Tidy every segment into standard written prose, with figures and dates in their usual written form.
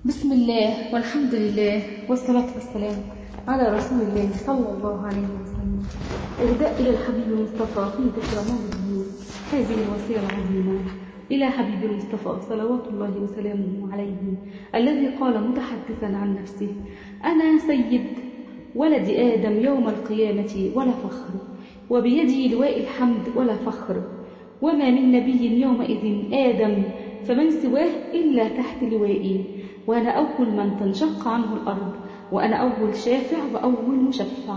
بسم الله والحمد لله والصلاة والسلام على رسول الله صلى الله عليه وسلم. إهداء إلى الحبيب المصطفى في ذكرى مولده هذه الوصية العظيمة إلى حبيب المصطفى صلوات الله وسلامه عليه، الذي قال متحدثا عن نفسه: أنا سيد ولد آدم يوم القيامة ولا فخر، وبيدي لواء الحمد ولا فخر، وما من نبي يومئذ آدم فمن سواه إلا تحت لوائي، وأنا أول من تنشق عنه الأرض، وأنا أول شافع وأول مشفع.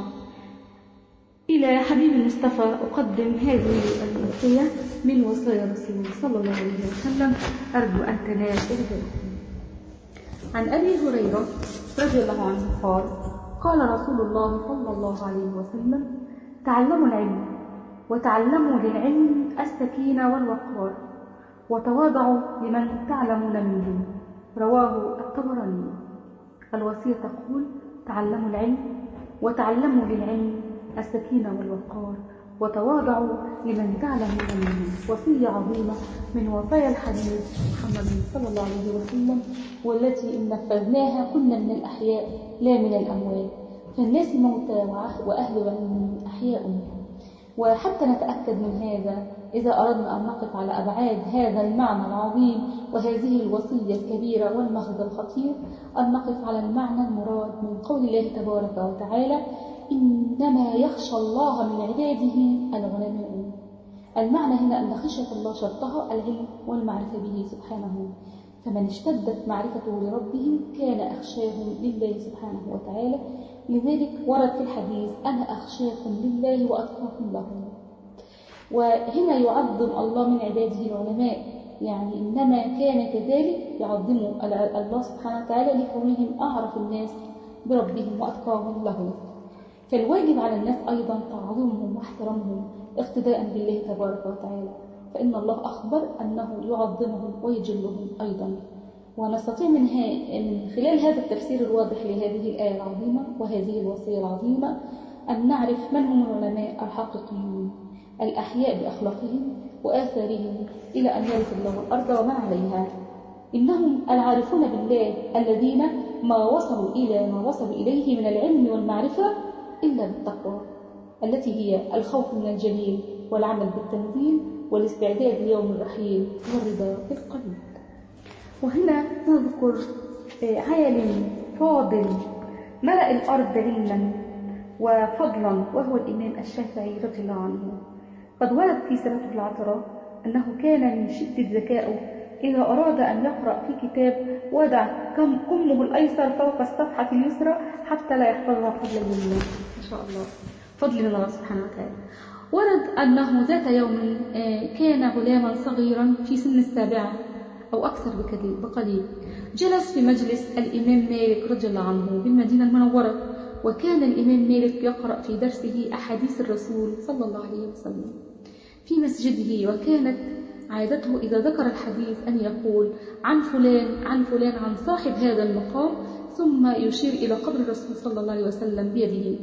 إلى حبيب المصطفى أقدم هذه الوصية من وصايا رسول صلى الله عليه وسلم، أرجو أن تنال إرضاءكم. عن أبي هريرة رضي الله عنه قال: قال رسول الله صلى الله عليه وسلم: تعلموا العلم، وتعلموا للعلم السكينة والوقار، وتواضعوا لمن تعلمون منهم. رواه الطبراني. الوصية تقول: تعلموا العلم، وتعلموا للعلم السكينة والوقار، وتواضعوا لمن تعلمون منهم. وصية عظيمة من وصايا الحبيب محمد صلى الله عليه وسلم، والتي إن نفذناها كنا من الأحياء لا من الأموات، فالناس موتى وأهل علم أحياء. وحتى نتأكد من هذا، إذا أردنا أن نقف على أبعاد هذا المعنى العظيم وهذه الوصية الكبيرة والمغزى الخطير، أن نقف على المعنى المراد من قول الله تبارك وتعالى: إنما يخشى الله من عباده العلماء. المعنى هنا أن خشية الله شرطها العلم والمعرفة به سبحانه، فمن اشتدت معرفته لربه كان أخشاهم لله سبحانه وتعالى. لذلك ورد في الحديث: أنا أخشاكم لله وأتقاكم له. وهنا يعظم الله من عباده العلماء، يعني إنما كان كذلك يعظموا الله سبحانه وتعالى لكونهم أعرف الناس بربهم وأتقاهم له. فالواجب على الناس أيضا تعظيمهم واحترامهم اقتداء بالله تبارك وتعالى، فإن الله أخبر أنه يعظمهم ويجلهم أيضا. ونستطيع من خلال هذا التفسير الواضح لهذه الآية العظيمة وهذه الوصية العظيمة أن نعرف من هم العلماء الحقيقيون الأحياء بأخلاقهم وآثارهم إلى أن يرث الله الأرض ومن عليها. إنهم العارفون بالله الذين ما وصلوا إليه من العلم والمعرفة إلا بالتقوى، التي هي الخوف من الجليل والعمل بالتنزيل والاستعداد ليوم الرحيل والرضا بالقلب. وهنا نذكر عالم فاضل ملأ الأرض علما وفضلا، وهو الإمام الشافعي رضي الله عنه. قد ورد في سيرته العطرة أنه كان من شدة ذكائه إذا أراد أن يقرأ في كتاب وضع كمه الأيسر فوق الصفحة اليسرى حتى لا يحفظها قبل اليمنى. ما شاء الله، فضل من الله سبحانه وتعالى. ورد أنه ذات يوم كان غلاما صغيرا في سن السابعة أو أكثر بقليل، جلس في مجلس الإمام مالك رضي الله عنه بالمدينة المنورة، وكان الإمام مالك يقرأ في درسه أحاديث الرسول صلى الله عليه وسلم في مسجده. وكانت عادته إذا ذكر الحديث أن يقول: عن فلان عن فلان عن صاحب هذا المقام، ثم يشير إلى قبر الرسول صلى الله عليه وسلم بيده.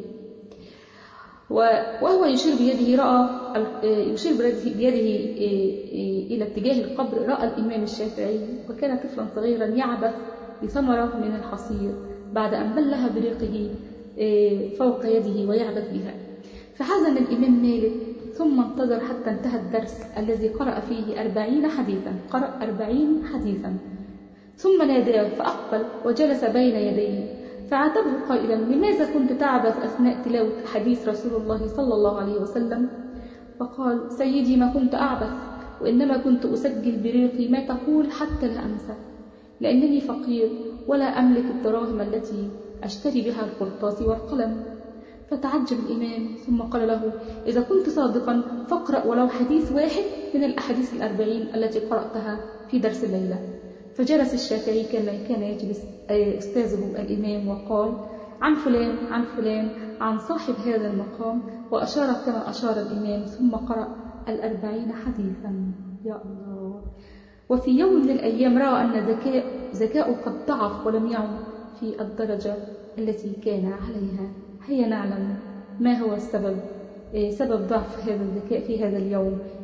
وهو يشير بيده إلى اتجاه القبر، رأى الإمام الشافعي وكان طفلا صغيرا يعبث بثمرة من الحصير بعد أن بلها بريقه فوق يده ويعبث بها. فحزن الإمام مالك، ثم انتظر حتى انتهى الدرس الذي قرأ فيه 40 حديثا، قرأ 40 حديثا، ثم ناداه فأقبل وجلس بين يديه، فعاتبه قائلا: لماذا كنت تعبث أثناء تلاوة حديث رسول الله صلى الله عليه وسلم؟ فقال: سيدي، ما كنت أعبث، وإنما كنت أسجل بريقي ما تقول حتى لا أنسى، لأنني فقير ولا أملك الدراهم التي أشتري بها القرطاس والقلم. فتعجب الإمام، ثم قال له: إذا كنت صادقا فاقرأ ولو حديث واحد من الأحاديث 40 التي قرأتها في درس الليلة. فجلس الشافعي كما كان يجلس أستاذه الإمام وقال: عن فلان عن فلان عن صاحب هذا المقام، وأشار كما أشار الإمام، ثم قرأ 40 حديثا. يا الله! وفي يوم من الأيام رأى أن ذكاؤه قد ضعف ولم يعد في الدرجة التي كان عليها. هيا نعلم ما هو سبب ضعف هذا الذكاء في هذا اليوم.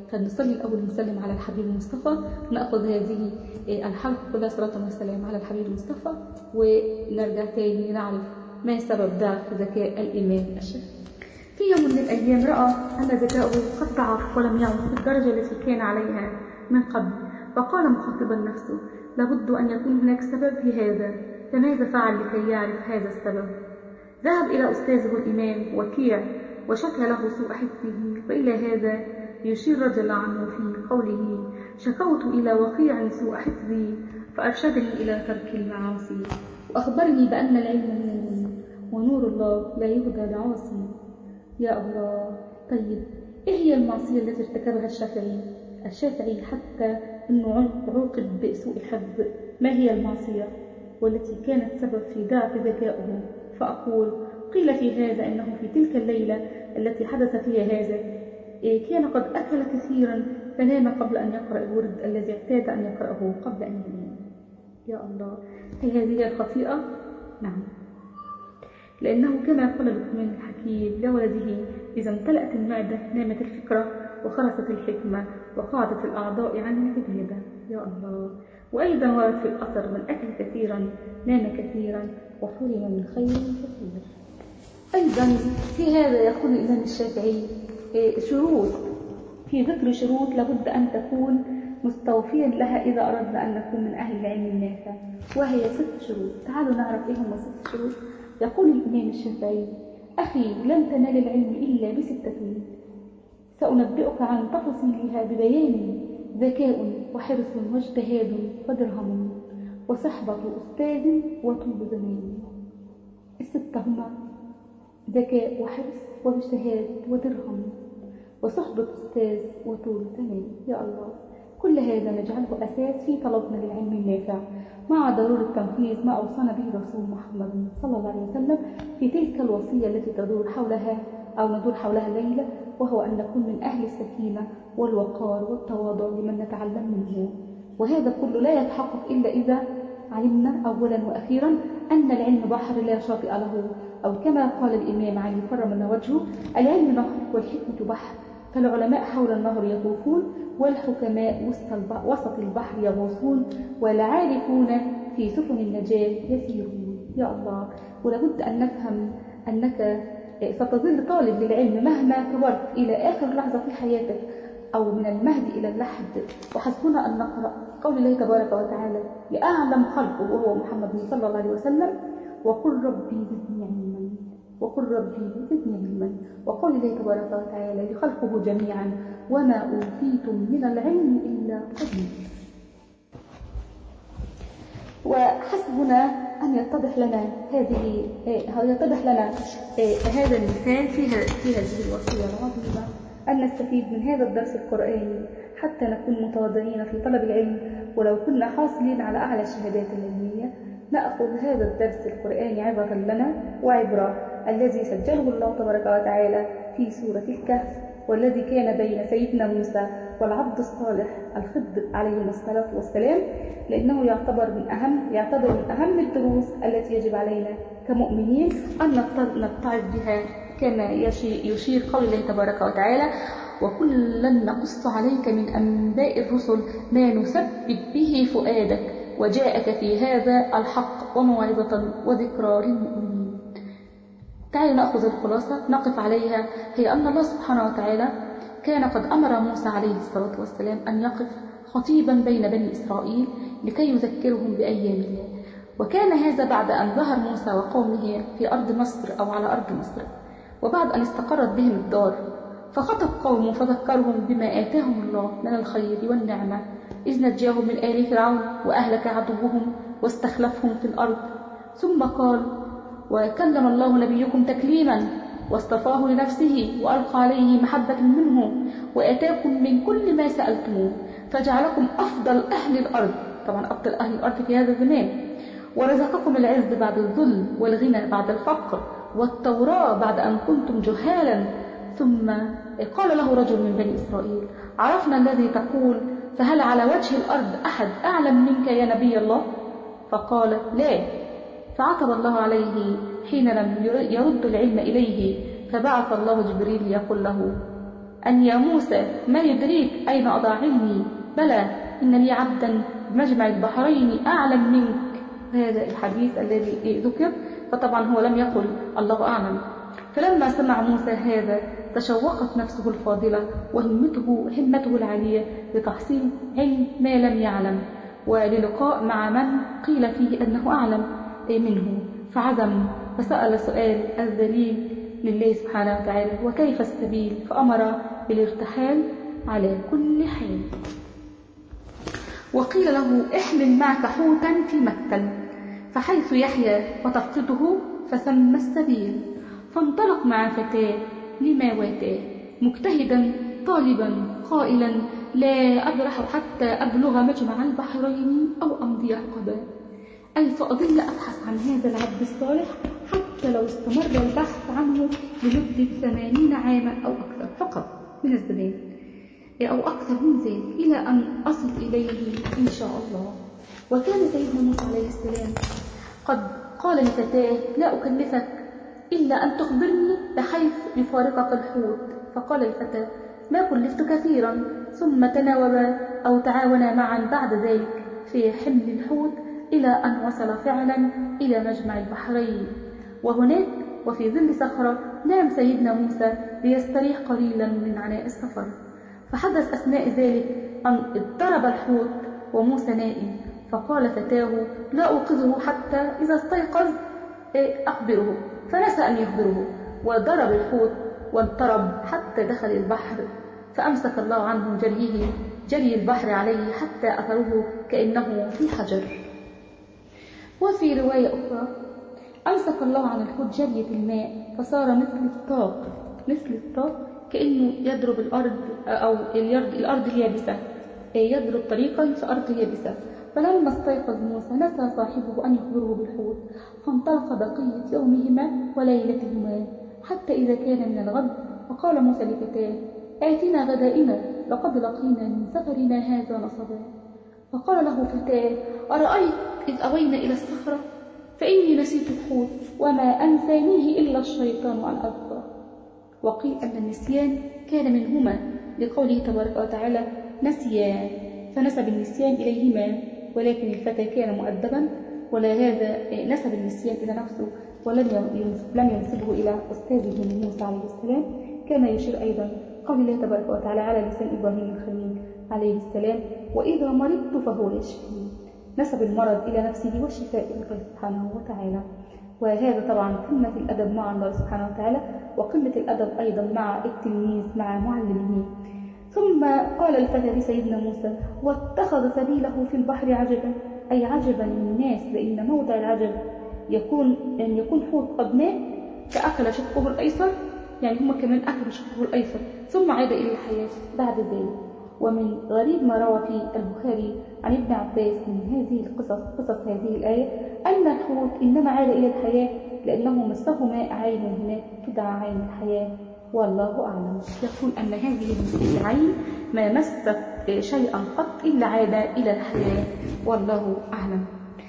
فنصلي الأول نسلم على الحبيب المصطفى، نأخذ هذه الحلقة كلها صلاة والسلام على الحبيب المصطفى، ونرجع تاني نعرف ما سبب ضعف ذكاء الإمام الشافعي. في يوم من الأيام رأى أن ذكاؤه قد ضعف ولم يعد في الدرجة التي كان عليها من قبل، فقال مخاطبا نفسه: لابد أن يكون هناك سبب لهذا، فماذا فعل لكي يعرف هذا السبب؟ ذهب إلى أستاذه الإمام وكيع وشكى له سوء حفظه، وإلى هذا يشير رضي عنه في قوله: شكوت إلى وكيع سوء حفظي فأرشدني إلى ترك المعاصي، وأخبرني بأن العلم نور ونور الله لا يهدى لعاصي. يا الله. طيب إيه هي المعصية التي ارتكبها الشافعي حتى أنه عوقب بسوء الحفظ؟ ما هي المعصية والتي كانت سبب في ضعف ذكائه؟ فأقول: قيل في هذا أنه في تلك الليلة التي حدث فيها هذا كان قد أكل كثيرا فنام قبل أن يقرأ الورد الذي اعتاد أن يقرأه قبل أن ينام. يا الله. هل هذه الخطيئة؟ نعم، لأنه كما قال لقمان الحكيم لولده: إذا امتلأت المعدة نامت الفكرة وخرست الحكمة وقعدت الأعضاء عن العبادة. يا الله. وأيضا ورد في الأثر: من أكل كثيرا نام كثيرا وحرم من خير كثير. أيضا في هذا يقول الإمام الشافعي شروط، في ذكر شروط لابد أن تكون مستوفيا لها إذا أردنا أن نكون من أهل العلم النافع، وهي 6 شروط. تعالوا نعرف إيه هم 6 شروط. يقول الإمام الشافعي: أخي لن تنال العلم إلا ب6، سأنبئك عن تفاصيلها ببيان: ذكاء وحرص واجتهاد ودرهم وصحبة أستاذ وطول زمان. 6 هما ذكاء وحرص واجتهاد ودرهم وصحبة أستاذ وطول زمان. يا الله. كل هذا نجعله أساس في طلبنا للعلم النافع، مع ضرورة تنفيذ ما أوصانا به رسول محمد صلى الله عليه وسلم في تلك الوصية التي ندور حولها الليلة، وهو أن نكون من أهل السكينة والوقار والتواضع لمن نتعلم منه. وهذا كله لا يتحقق إلا إذا علمنا أولا وأخيرا أن العلم بحر لا شاطئ له، أو كما قال الإمام علي كرم الله وجهه: العلم نهر والحكمة بحر، فالعلماء حول النهر يطوفون والحكماء وسط البحر يغوصون والعارفون في سفن النجاة يسيرون. يا الله. ولابد أن نفهم أنك ستظل طالب للعلم مهما كبرت إلى آخر لحظة في حياتك، أو من المهد إلى اللحد. وحسبنا أن نقرأ قول الله تبارك وتعالى لأعلم خلقه وهو محمد صلى الله عليه وسلم: وقل ربي زدني علما، وقل ربي زدني علما. وقول الله تبارك وتعالى لخلقه جميعا: وما أوتيتم من العلم إلا قليلا. وحسبنا أن يتضح لنا هذا المثال في هذه الوصية العظيمة، أن نستفيد من هذا الدرس القرآني حتى نكون متواضعين في طلب العلم. ولو كنا حاصلين على أعلى الشهادات العلمية، نأخذ هذا الدرس القرآني عبرة لنا وعبرة الذي سجله الله تبارك وتعالى في سورة الكهف، والذي كان بين سيدنا موسى والعبد الصالح الخضر عليه الصلاة والسلام، لأنه يعتبر من أهم الدروس التي يجب علينا كمؤمنين أن نتعظ بها، كما يشير قول الله تبارك وتعالى: وكلا نقص عليك من أنباء الرسل ما نثبت به فؤادك وجاءك في هذا الحق وموعظة وذكرى للمؤمنين. تعالوا نأخذ الخلاصة نقف عليها، هي أن الله سبحانه وتعالى كان قد أمر موسى عليه الصلاة والسلام أن يقف خطيبا بين بني إسرائيل لكي يذكرهم بأيام الله، وكان هذا بعد أن ظهر موسى وقومه في أرض مصر أو على أرض مصر، وبعد أن استقرت بهم الدار، فخطب قومه فذكرهم بما آتاهم الله من الخير والنعمة، إذ نجاهم من آل فرعون وأهلك عدوهم واستخلفهم في الأرض. ثم قال: وكلم الله نبيكم تكليما واصطفاه لنفسه وألقى عليه محبة منه وآتاكم من كل ما سألتموه فجعلكم أفضل أهل الأرض، طبعا أفضل أهل الأرض في هذا الزمان، ورزقكم العز بعد الذل والغنى بعد الفقر والتوراة بعد أن كنتم جهالا. ثم قال له رجل من بني إسرائيل: عرفنا الذي تقول، فهل على وجه الأرض أحد أعلم منك يا نبي الله؟ فقال: لا. فعتب الله عليه حين لم يرد العلم إليه، فبعث الله جبريل يقول له: أن يا موسى ما يدريك أين أضع علمي؟ بلى إن لي عبدا بمجمع البحرين أعلم منك. هذا الحديث الذي ذكر، فطبعا هو لم يقل الله أعلم. فلما سمع موسى هذا تشوقت نفسه الفاضلة وهمته العالية لتحصيل علم ما لم يعلم، وللقاء مع من قيل فيه أنه أعلم منه، فعزم فسأل سؤال الذليل لله سبحانه وتعالى: وكيف السبيل؟ فأمر بالارتحال على كل حال. وقيل له: احمل معك حوتا في مكتل، فحيث يحيا وتفقده فثم السبيل. فانطلق مع فتاه لما واتاه، مجتهدا طالبا قائلا: لا أبرح حتى أبلغ مجمع البحرين أو أمضي حقبا، أي فأظل أبحث عن هذا العبد الصالح حتى لو استمر البحث عنه لمدة 80 عاما أو أكثر فقط من الزمان، أو أكثر من ذلك، إلى أن أصل إليه إن شاء الله. وكان سيدنا موسى عليه السلام قد قال لفتاه: لا أكلفك إلا أن تخبرني بحيث يفارقك الحوت. فقال الفتى: ما كلفت كثيرا. ثم تناوبا أو تعاونا معا بعد ذلك في حمل الحوت إلى أن وصل فعلا إلى مجمع البحرين. وهناك وفي ظل صخرة نام سيدنا موسى ليستريح قليلا من عناء السفر. فحدث أثناء ذلك أن اضطرب الحوت وموسى نائم، فقال فتاه: لا أوقظه حتى إذا استيقظ أخبره. فنسى أن يخبره، وضرب الحوت واضطرب حتى دخل البحر، فأمسك الله عنه جري البحر عليه حتى أثره كأنه في حجر. وفي رواية أخرى: أمسك الله عن الحوت جرية الماء فصار مثل الطاق كأنه يضرب الأرض أو الأرض اليابسة، يضرب طريقا في أرض يابسة. فلما استيقظ موسى نسى صاحبه أن يخبره بالحوت، فانطلق بقية يومهما وليلتهما حتى إذا كان من الغد. فقال موسى لفتاه: آتنا غدائنا لقد لقينا من سفرنا هذا نصبا. فقال له فتاه: أرأيت إذ أوينا إلى الصخرة فإني نسيت الحوت وما أنسانيه إلا الشيطان أن أذكره. وقيل أن النسيان كان منهما لقوله تبارك وتعالى: نسيا، فنسب النسيان إليهما، ولكن الفتى كان مؤدبا ولا هذا نسب النسيان إلى نفسه ولم ينسبه إلى أستاذه موسى عليه السلام. كما يشير أيضا قول الله تبارك وتعالى على لسان إبراهيم الخليل عليه السلام: وإذا مرضت فهو يشفين. نسب المرض إلى نفسه والشفاء إلى الله سبحانه وتعالى. وهذا طبعا قمة الأدب مع الله سبحانه وتعالى، وقمة الأدب أيضا مع التلميذ مع معلمه. ثم قال الفتى لسيدنا موسى: واتخذ سبيله في البحر عجبا، أي عجبا للناس، لأن موضع العجب يكون حوت قد مات فأكل شقه الأيسر، يعني هم كمان أكلوا شقه الأيسر ثم عاد إلى الحياة بعد ذلك. ومن غريب ما روى في البخاري عن ابن عباس من هذه قصص هذه الآية أن الحوت إنما عاد إلى الحياة لأنه مسه ماء عين هناك تدعى عين الحياة، والله أعلم. يقول أن هذه العين ما مست شيئا قط إلا عاد إلى الحياة، والله أعلم.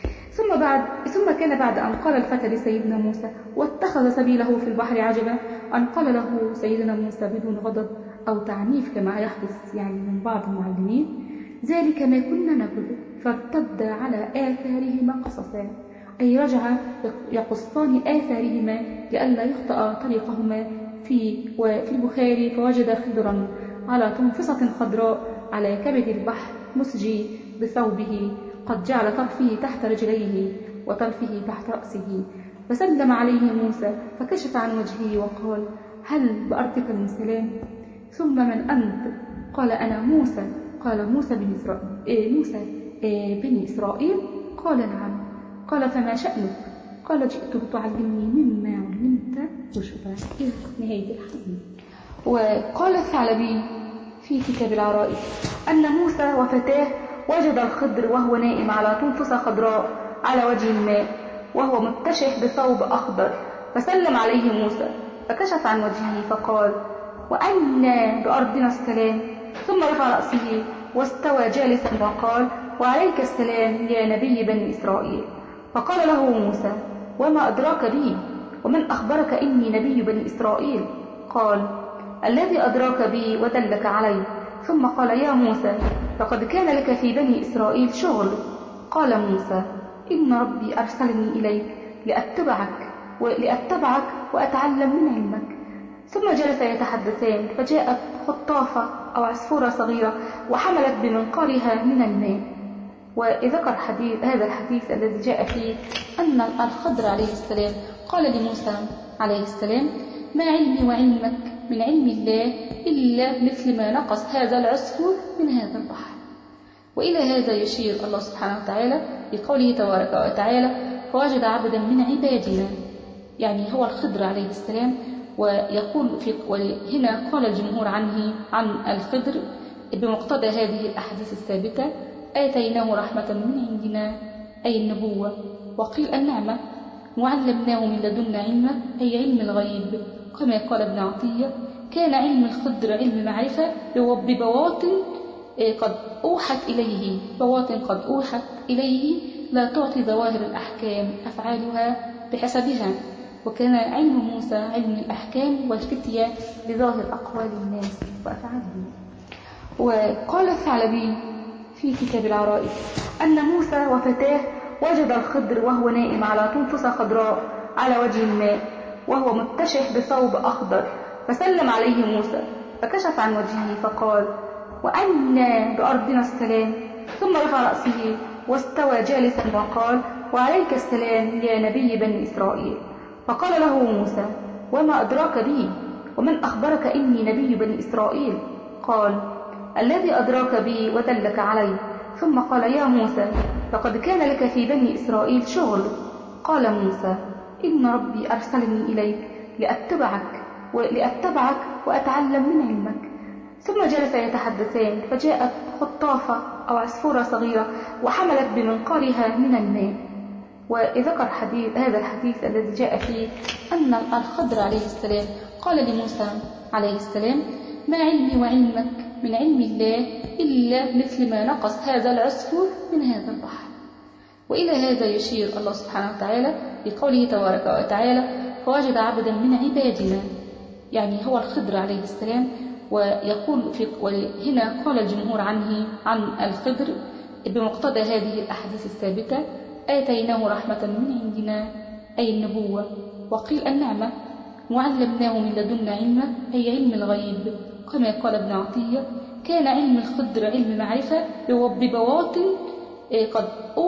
ثم كان بعد أن قال الفتى لسيدنا موسى: واتخذ سبيله في البحر عجبا، أن قال له سيدنا موسى بدون غضب أو تعنيف كما يحدث يعني من بعض المعلمين: ذلك ما كنا نبغي. فارتد على آثارهما قصصا، أي رجع يقصان آثارهما لئلا يخطأ طريقهما. في البخاري: فوجد خضرا على تنفصة خضراء على كبد البحر مسجي بثوبه، قد جعل طرفه تحت رجليه وطرفه تحت رأسه. فسلم عليه موسى فكشف عن وجهه وقال: هل بأرضك من سلام؟ ثم من أنت؟ قال: أنا موسى. قال: موسى بني إسرائيل؟ قال: نعم. قال: فما شأنك؟ قال: جئت لتعلمني مما علمت رشدا، إلى نهاية الحديث. وقال الثعلبي في كتاب العرائس أن موسى وفتاه وجد الخضر وهو نائم على تنفصة خضراء على وجه الماء وهو متشح بثوب أخضر، فسلم عليه موسى فكشف عن وجهه فقال: وأن بأرضنا السلام؟ ثم رفع رأسه واستوى جالسا وقال: وعليك السلام يا نبي بني إسرائيل. فقال له موسى: وما أدراك بي؟ ومن أخبرك إني نبي بني إسرائيل؟ قال: الذي أدراك بي ودلك علي. ثم قال يا موسى لقد كان لك في بني إسرائيل شغل. قال موسى إن ربي أرسلني إليك لأتبعك وأتعلم من علمك. ثم جلس يتحدثان، فجاءت خطافة أو عصفورة صغيرة وحملت بمنقارها من الماء. وذكر هذا الحديث الذي جاء فيه أن الخضر عليه السلام قال لموسى عليه السلام ما علمي وعلمك من علم الله إلا مثل ما نقص هذا العصفور من هذا البحر. وإلى هذا يشير الله سبحانه وتعالى بقوله تبارك وتعالى فوجد عبدا من عبادنا، يعني هو الخضر عليه السلام. ويقول وهنا قال الجمهور عن الخضر بمقتضى هذه الأحاديث الثابتة آتيناه رحمة من عندنا أي النبوة، وقيل النعمة، وعلمناه من لدنا علما أي علم الغيب. كما قال ابن عطية كان علم الخضر علم معرفة ببواطن قد أوحت إليه لا تعطي ظواهر الأحكام أفعالها بحسبها. وكان علم موسى علم الأحكام والفتية لظاهر أقوال الناس وأفعالهم. وقال الثعلبي في كتاب العرائس أن موسى وفتاه وجد الخضر وهو نائم على طنفسة خضراء على وجه الماء وهو متشح بثوب أخضر، فسلم عليه موسى فكشف عن وجهه فقال وأنا بأرضنا السلام، ثم رفع رأسه واستوى جالسا وقال وعليك السلام يا نبي بني إسرائيل. فقال له موسى وما أدراك بي ومن أخبرك إني نبي بني إسرائيل؟ قال الذي أدراك بي ودلك علي. ثم قال يا موسى لقد كان لك في بني إسرائيل شغل. قال موسى إن ربي أرسلني إليك لأتبعك وأتعلم من علمك. ثم جلس يتحدثان، فجاءت خطافة أو عصفورة صغيرة وحملت بمنقارها من الماء. وذكر هذا الحديث الذي جاء فيه أن الخضر عليه السلام قال لموسى عليه السلام ما علمي وعلمك من علم الله إلا مثل ما نقص هذا العصفور من هذا البحر. وإلى هذا يشير الله سبحانه وتعالى بقوله تبارك وتعالى فوجد عبدا من عبادنا، يعني هو الخضر عليه السلام. ويقول هنا قال الجمهور عن الخضر بمقتضى هذه الأحاديث الثابتة آتيناه رحمة من عندنا أي النبوة، وقيل النعمة، وعلمناه من لدنا علما أي علم الغيب. كما قال ابن عطية كان علم الخضر علم معرفة ببواطن قد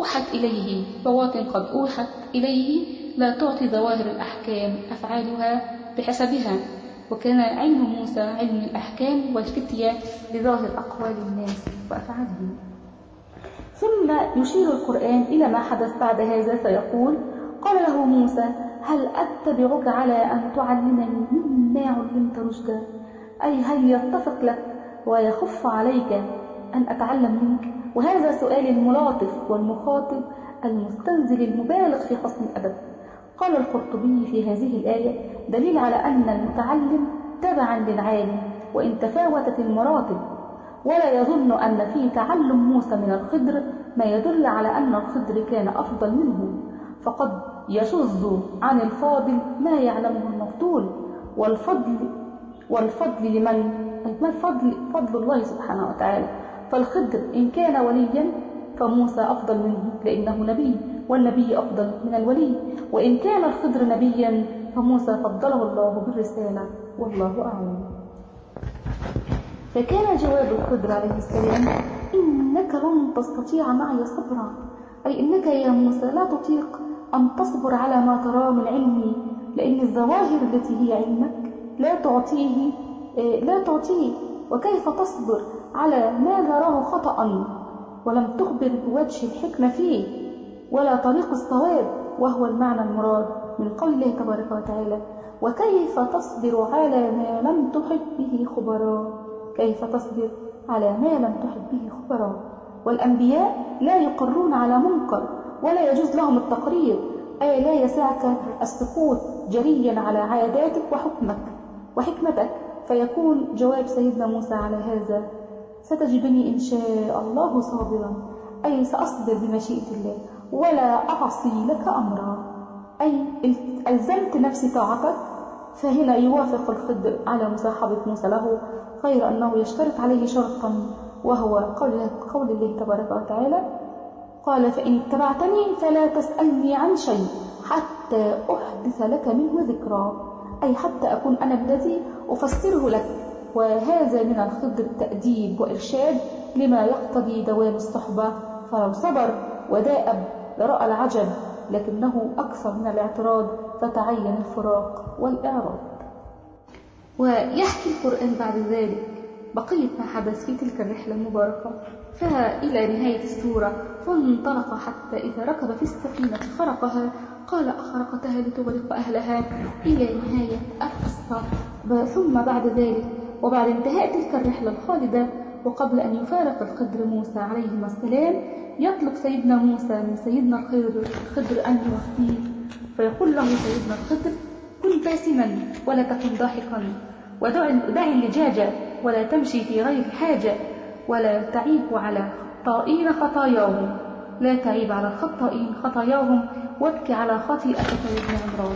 أوحت إليه لا تعطي ظواهر الأحكام أفعالها بحسبها. وكان علم موسى علم الأحكام والفتية لظاهر أقوال الناس وأفعالهم. ثم يشير القرآن إلى ما حدث بعد هذا فيقول قال له موسى هل أتبعك على أن تعلمني مما علمت رشدا، أي هل يتفق لك ويخف عليك أن أتعلم منك؟ وهذا سؤال الملاطف والمخاطب المستنزل المبالغ في حسن الأدب. قال القرطبي في هذه الآية دليل على أن المتعلم تبعا للعالم وإن تفاوتت المراتب، ولا يظن أن في تعلم موسى من الخضر ما يدل على أن الخضر كان أفضل منه، فقد يشذ عن الفاضل ما يعلمه المفضول. والفضل لمن؟ فضل الله سبحانه وتعالى. فالخضر إن كان وليا فموسى أفضل منه لأنه نبي، والنبي أفضل من الولي. وإن كان الخضر نبيا فموسى فضله الله بالرسالة، والله أعلم. فكان جواب الخضر عليه السلام إنك لن تستطيع معي صبرا، أي إنك يا موسى لا تطيق أن تصبر على ما تراه من علمي، لأن الظواهر التي هي علمك لا تعطيه، وكيف تصبر على ما نراه خطأ ولم تخبر بوجه الحكمة فيه ولا طريق الصواب، وهو المعنى المراد من قول الله تبارك وتعالى وكيف تصبر على ما لم تحط به خبراء. كيف تصبر على ما لم تحط به خبراء؟ والأنبياء لا يقرون على منكر ولا يجوز لهم التقرير، أي لا يسعك السقوط جريا على عاداتك وحكمتك. فيكون جواب سيدنا موسى على هذا ستجدني إن شاء الله صابرا، أي سأصبر بمشيئة الله ولا أعصي لك أمرا، أي ألزمت نفسي طاعتك فهنا يوافق الخضر على مصاحبة موسى له، غير أنه يشترط عليه شرطا، وهو قول الله تبارك وتعالى: قال فإن اتبعتني فلا تسألني عن شيء حتى أحدث لك منه ذكرا، أي حتى أكون أنا الذي أفسره لك. وهذا من الخضر تأديب وإرشاد لما يقتضي دوام الصحبة، فلو صبر وداءب لرأى العجب، لكنه أكثر من الاعتراض فتعين الفراق والإعراض. ويحكي القرآن بعد ذلك بقية ما حدث في تلك الرحلة المباركة، فإلى نهاية السورة: فانطلق حتى إذا ركب في السفينة خرقها قال أخرقتها لتغرق أهلها، إلى نهاية القصة. ثم بعد ذلك وبعد انتهاء تلك الرحلة الخالدة، وقبل أن يفارق الخضر موسى عليهما السلام، يطلب سيدنا موسى من سيدنا الخضر أن يوفيه، فيقول له سيدنا الخضر: كن باسما ولا تكن ضاحكا، ودع اللجاجة ولا تمشي في غير حاجة، ولا تعيب على خطائين خطاياهم، لا تعيب على الخطائين خطاياهم، وابكي على خطيئتك يا ابن عمران.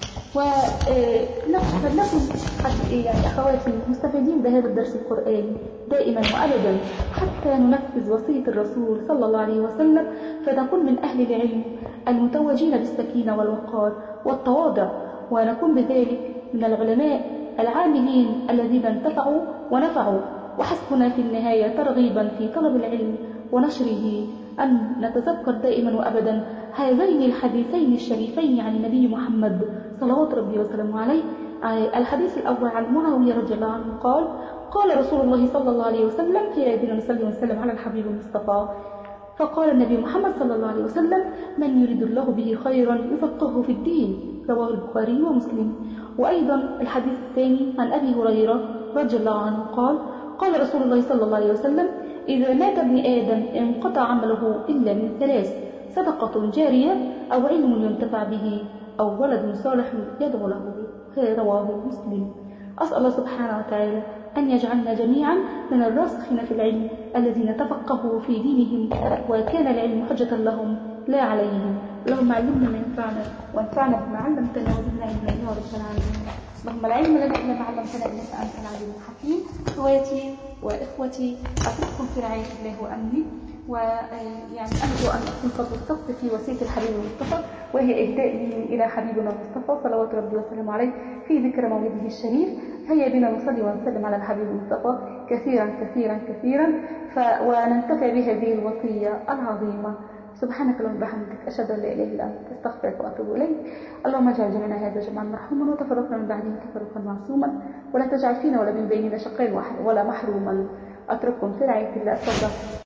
فلنكن يعني أخواتي مستفيدين بهذا الدرس القرآني دائما وأبدا، حتى ننفذ وصية الرسول صلى الله عليه وسلم، فنكون من أهل العلم المتوجين بالسكينة والوقار والتواضع، ونكون بذلك من العلماء العاملين الذين انتفعوا ونفعوا. وحسبنا في النهاية ترغيبا في طلب العلم ونشره أن نتذكر دائما وأبدا هذين الحديثين الشريفين عن النبي محمد صلوات ربي وسلامه عليه. الحديث الأول عن معاوية رضي الله عنه قال: قال رسول الله صلى الله عليه وسلم: هيا بنا نصلي ونسلم على الحبيب المصطفى. فقال النبي محمد صلى الله عليه وسلم: من يريد الله به خيرا يفقهه في الدين، رواه البخاري ومسلم. وأيضا الحديث الثاني عن أبي هريرة رضي الله عنه قال: قال رسول الله صلى الله عليه وسلم: إذا مات ابن آدم انقطع عمله إلا من ثلاث: صدقة جارية، أو علم ينتفع به، أو ولد صالح يدعو له به، رواه مسلم. أسأل الله سبحانه وتعالى أن يجعلنا جميعا من الراسخين في العلم الذين تفقهوا في دينهم وكان العلم حجة لهم لا عليهم. اللهم علمنا ما ينفعنا وانفعنا بما علمتنا وزدنا علما يا رب العالمين. اللهم لا علم لنا إلا ما علمتنا إنك أنت العليم الحكيم. أخواتي وإخوتي، أترككم في رعاية الله وأمنه، ويعني أرجو أن أكون قد وثقت في وصية الحبيب المصطفى، وهي إهداء مني إلى حبيبنا المصطفى صلوات ربي وسلامه عليه في ذكر مولده الشريف. هيا بنا نصلي ونسلم على الحبيب المصطفى كثيرا كثيرا كثيرا، وننتفع بهذه الوصية العظيمة. سبحانك اللهم وبحمدك، أشهد أن لا إله إلا أنت، أستغفرك وأتوب إليك. اللهم اجعل جمعنا هذا جمعا مرحوما، وتفرقنا من بعده تفرقا معصوما، ولا تجعل فينا ولا من بيننا شقيا ولا محروما. أترككم في رعاية الله.